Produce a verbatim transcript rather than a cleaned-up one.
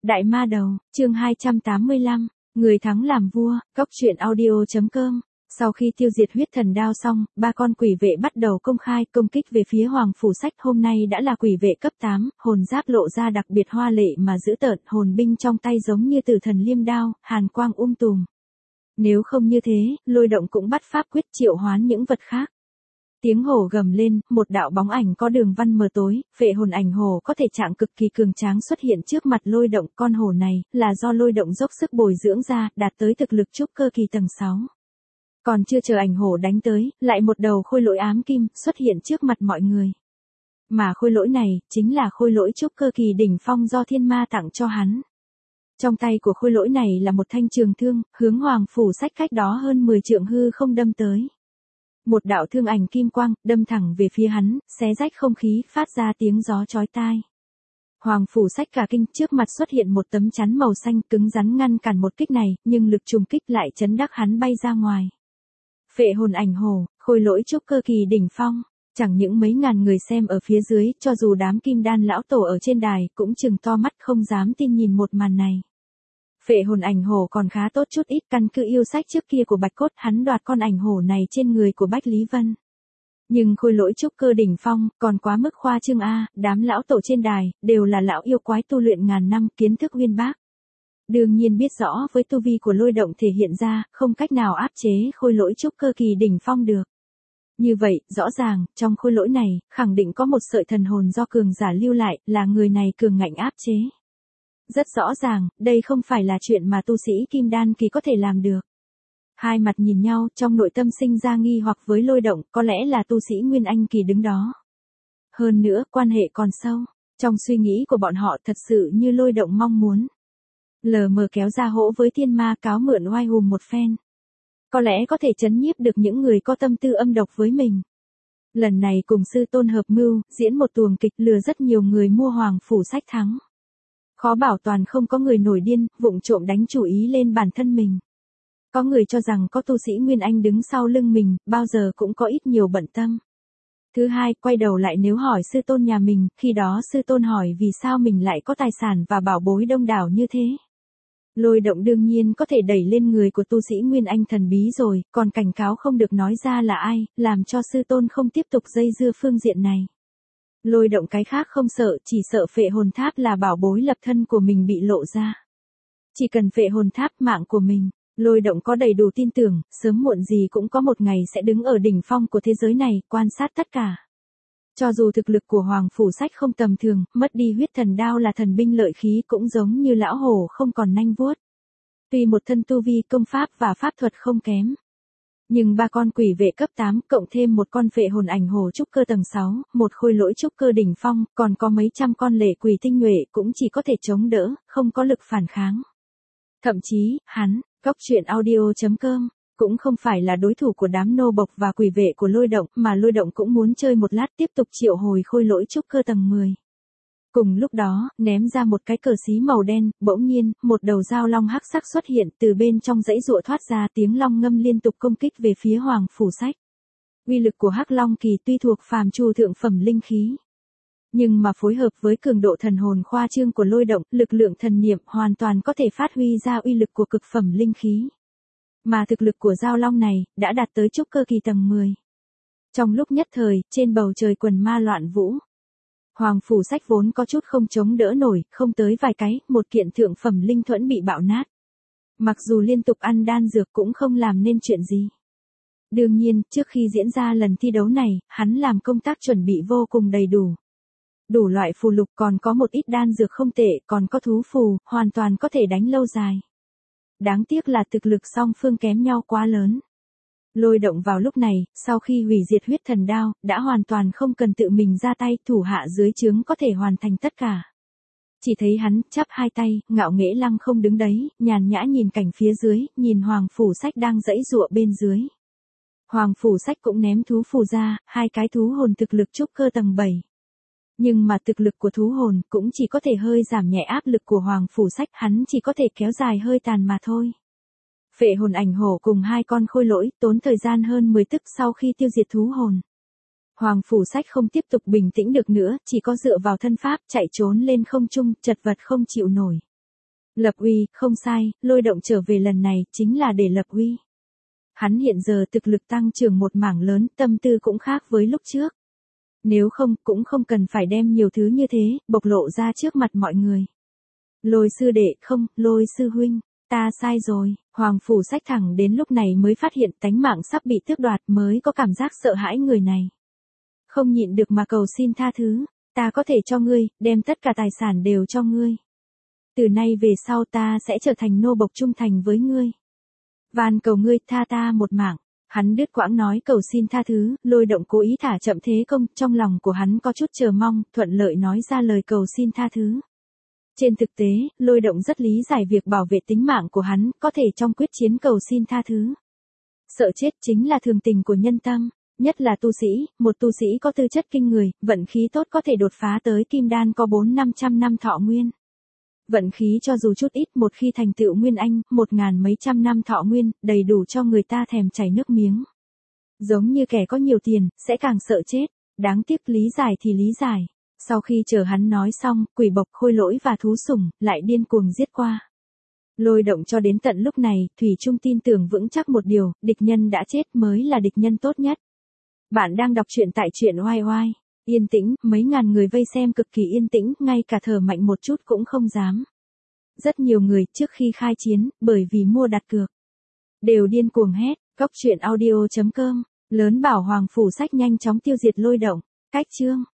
Đại ma đầu, chương hai trăm tám mươi lăm, người thắng làm vua, góc truyện audio chấm com. Sau khi tiêu diệt huyết thần đao xong, ba con quỷ vệ bắt đầu công khai công kích về phía Hoàng Phủ Sách. Hôm nay đã là quỷ vệ cấp tám, hồn giáp lộ ra đặc biệt hoa lệ mà dữ tợn, hồn binh trong tay giống như tử thần liêm đao, hàn quang um tùm. Nếu không như thế, Lôi Động cũng bắt pháp quyết triệu hoán những vật khác. Tiếng hổ gầm lên, một đạo bóng ảnh có đường văn mờ tối, phệ hồn ảnh hổ có thể trạng cực kỳ cường tráng xuất hiện trước mặt Lôi Động. Con hổ này là do Lôi Động dốc sức bồi dưỡng ra, đạt tới thực lực trúc cơ kỳ tầng sáu. Còn chưa chờ ảnh hổ đánh tới, lại một đầu khôi lỗi ám kim xuất hiện trước mặt mọi người. Mà khôi lỗi này chính là khôi lỗi trúc cơ kỳ đỉnh phong do thiên ma tặng cho hắn. Trong tay của khôi lỗi này là một thanh trường thương, hướng Hoàng Phủ Sách cách đó hơn mười trượng hư không đâm tới. Một đạo thương ảnh kim quang, đâm thẳng về phía hắn, xé rách không khí, phát ra tiếng gió chói tai. Hoàng Phủ Sách cả kinh, trước mặt xuất hiện một tấm chắn màu xanh cứng rắn ngăn cản một kích này, nhưng lực trùng kích lại chấn đắc hắn bay ra ngoài. Phệ hồn ảnh hổ, khôi lỗi trúc cơ kỳ đỉnh phong, chẳng những mấy ngàn người xem ở phía dưới, cho dù đám kim đan lão tổ ở trên đài, cũng trừng to mắt không dám tin nhìn một màn này. Phệ hồn ảnh hổ còn khá tốt chút ít, căn cứ yêu sách trước kia của Bạch Cốt, hắn đoạt con ảnh hổ này trên người của Bách Lý Vân. Nhưng khôi lỗi trúc cơ đỉnh phong, còn quá mức khoa trương a, đám lão tổ trên đài, đều là lão yêu quái tu luyện ngàn năm, kiến thức uyên bác. Đương nhiên biết rõ với tu vi của Lôi Động thể hiện ra, không cách nào áp chế khôi lỗi trúc cơ kỳ đỉnh phong được. Như vậy, rõ ràng, trong khôi lỗi này, khẳng định có một sợi thần hồn do cường giả lưu lại, là người này cường ngạnh áp chế. Rất rõ ràng, đây không phải là chuyện mà tu sĩ kim đan kỳ có thể làm được. Hai mặt nhìn nhau, trong nội tâm sinh ra nghi hoặc với Lôi Động, có lẽ là tu sĩ Nguyên Anh kỳ đứng đó. Hơn nữa, quan hệ còn sâu. Trong suy nghĩ của bọn họ thật sự như Lôi Động mong muốn. Lờ mờ kéo ra hỗ với thiên ma cáo mượn oai hùm một phen. Có lẽ có thể trấn nhiếp được những người có tâm tư âm độc với mình. Lần này cùng sư tôn hợp mưu, diễn một tuồng kịch lừa rất nhiều người mua Hoàng Phủ Sách thắng. Khó bảo toàn không có người nổi điên, vụng trộm đánh chủ ý lên bản thân mình. Có người cho rằng có tu sĩ Nguyên Anh đứng sau lưng mình, bao giờ cũng có ít nhiều bận tâm. Thứ hai, quay đầu lại nếu hỏi sư tôn nhà mình, khi đó sư tôn hỏi vì sao mình lại có tài sản và bảo bối đông đảo như thế. Lôi Động đương nhiên có thể đẩy lên người của tu sĩ Nguyên Anh thần bí rồi, còn cảnh cáo không được nói ra là ai, làm cho sư tôn không tiếp tục dây dưa phương diện này. Lôi Động cái khác không sợ, chỉ sợ phệ hồn tháp là bảo bối lập thân của mình bị lộ ra. Chỉ cần phệ hồn tháp mạng của mình, Lôi Động có đầy đủ tin tưởng, sớm muộn gì cũng có một ngày sẽ đứng ở đỉnh phong của thế giới này, quan sát tất cả. Cho dù thực lực của Hoàng Phủ Sách không tầm thường, mất đi huyết thần đao là thần binh lợi khí cũng giống như lão hổ không còn nanh vuốt. Tuy một thân tu vi công pháp và pháp thuật không kém. Nhưng ba con quỷ vệ cấp tám cộng thêm một con phệ hồn ảnh hổ trúc cơ tầng sáu, một khôi lỗi trúc cơ đỉnh phong, còn có mấy trăm con lệ quỷ tinh nhuệ cũng chỉ có thể chống đỡ, không có lực phản kháng. Thậm chí, hắn, góc truyện audio chấm com, cũng không phải là đối thủ của đám nô bộc và quỷ vệ của Lôi Động, mà Lôi Động cũng muốn chơi một lát tiếp tục triệu hồi khôi lỗi trúc cơ tầng mười. Cùng lúc đó, ném ra một cái cờ xí màu đen, bỗng nhiên, một đầu dao long hắc sắc xuất hiện, từ bên trong dãy ruộ thoát ra tiếng long ngâm liên tục công kích về phía Hoàng Phủ Sách. Uy lực của hắc long kỳ tuy thuộc phàm trù thượng phẩm linh khí, nhưng mà phối hợp với cường độ thần hồn khoa trương của Lôi Động, lực lượng thần niệm hoàn toàn có thể phát huy ra uy lực của cực phẩm linh khí. Mà thực lực của dao long này, đã đạt tới trúc cơ kỳ tầng mười. Trong lúc nhất thời, trên bầu trời quần ma loạn vũ. Hoàng Phủ Sách vốn có chút không chống đỡ nổi, không tới vài cái, một kiện thượng phẩm linh thuẫn bị bạo nát. Mặc dù liên tục ăn đan dược cũng không làm nên chuyện gì. Đương nhiên, trước khi diễn ra lần thi đấu này, hắn làm công tác chuẩn bị vô cùng đầy đủ. Đủ loại phù lục, còn có một ít đan dược không tệ, còn có thú phù, hoàn toàn có thể đánh lâu dài. Đáng tiếc là thực lực song phương kém nhau quá lớn. Lôi Động vào lúc này, sau khi hủy diệt huyết thần đao, đã hoàn toàn không cần tự mình ra tay, thủ hạ dưới trướng có thể hoàn thành tất cả. Chỉ thấy hắn, chắp hai tay, ngạo nghễ lăng không đứng đấy, nhàn nhã nhìn cảnh phía dưới, nhìn Hoàng Phủ Sách đang giãy giụa bên dưới. Hoàng Phủ Sách cũng ném thú phù ra, hai cái thú hồn thực lực trúc cơ tầng bảy. Nhưng mà thực lực của thú hồn cũng chỉ có thể hơi giảm nhẹ áp lực của Hoàng Phủ Sách, hắn chỉ có thể kéo dài hơi tàn mà thôi. Phệ hồn ảnh hổ cùng hai con khôi lỗi, tốn thời gian hơn mười tức sau khi tiêu diệt thú hồn. Hoàng Phủ Sách không tiếp tục bình tĩnh được nữa, chỉ có dựa vào thân pháp chạy trốn lên không trung, chật vật không chịu nổi. Lập uy, không sai, Lôi Động trở về lần này chính là để lập uy. Hắn hiện giờ thực lực tăng trưởng một mảng lớn, tâm tư cũng khác với lúc trước. Nếu không, cũng không cần phải đem nhiều thứ như thế, bộc lộ ra trước mặt mọi người. Lôi sư đệ, không, Lôi sư huynh, ta sai rồi. Hoàng Phủ Sách thẳng đến lúc này mới phát hiện tánh mạng sắp bị tước đoạt, mới có cảm giác sợ hãi người này. Không nhịn được mà cầu xin tha thứ, ta có thể cho ngươi, đem tất cả tài sản đều cho ngươi. Từ nay về sau ta sẽ trở thành nô bộc trung thành với ngươi. Van cầu ngươi tha ta một mạng. Hắn đứt quãng nói cầu xin tha thứ, Lôi Động cố ý thả chậm thế công, trong lòng của hắn có chút chờ mong, thuận lợi nói ra lời cầu xin tha thứ. Trên thực tế, Lôi Động rất lý giải việc bảo vệ tính mạng của hắn, có thể trong quyết chiến cầu xin tha thứ. Sợ chết chính là thường tình của nhân tâm, nhất là tu sĩ, một tu sĩ có tư chất kinh người, vận khí tốt có thể đột phá tới kim đan có bốn năm trăm năm thọ nguyên. Vận khí cho dù chút ít, một khi thành tựu nguyên anh, một ngàn mấy trăm năm thọ nguyên, đầy đủ cho người ta thèm chảy nước miếng. Giống như kẻ có nhiều tiền, sẽ càng sợ chết, đáng tiếc lý giải thì lý giải. Sau khi chờ hắn nói xong, quỷ bộc, khôi lỗi và thú sủng, lại điên cuồng giết qua. Lôi Động cho đến tận lúc này, thủy chung tin tưởng vững chắc một điều, địch nhân đã chết mới là địch nhân tốt nhất. Bạn đang đọc truyện tại truyện oai oai. Yên tĩnh, mấy ngàn người vây xem cực kỳ yên tĩnh, ngay cả thở mạnh một chút cũng không dám. Rất nhiều người trước khi khai chiến, bởi vì mua đặt cược, đều điên cuồng hét, góc truyện audio chấm com, lớn bảo Hoàng Phủ Sách nhanh chóng tiêu diệt Lôi Động. Cách chương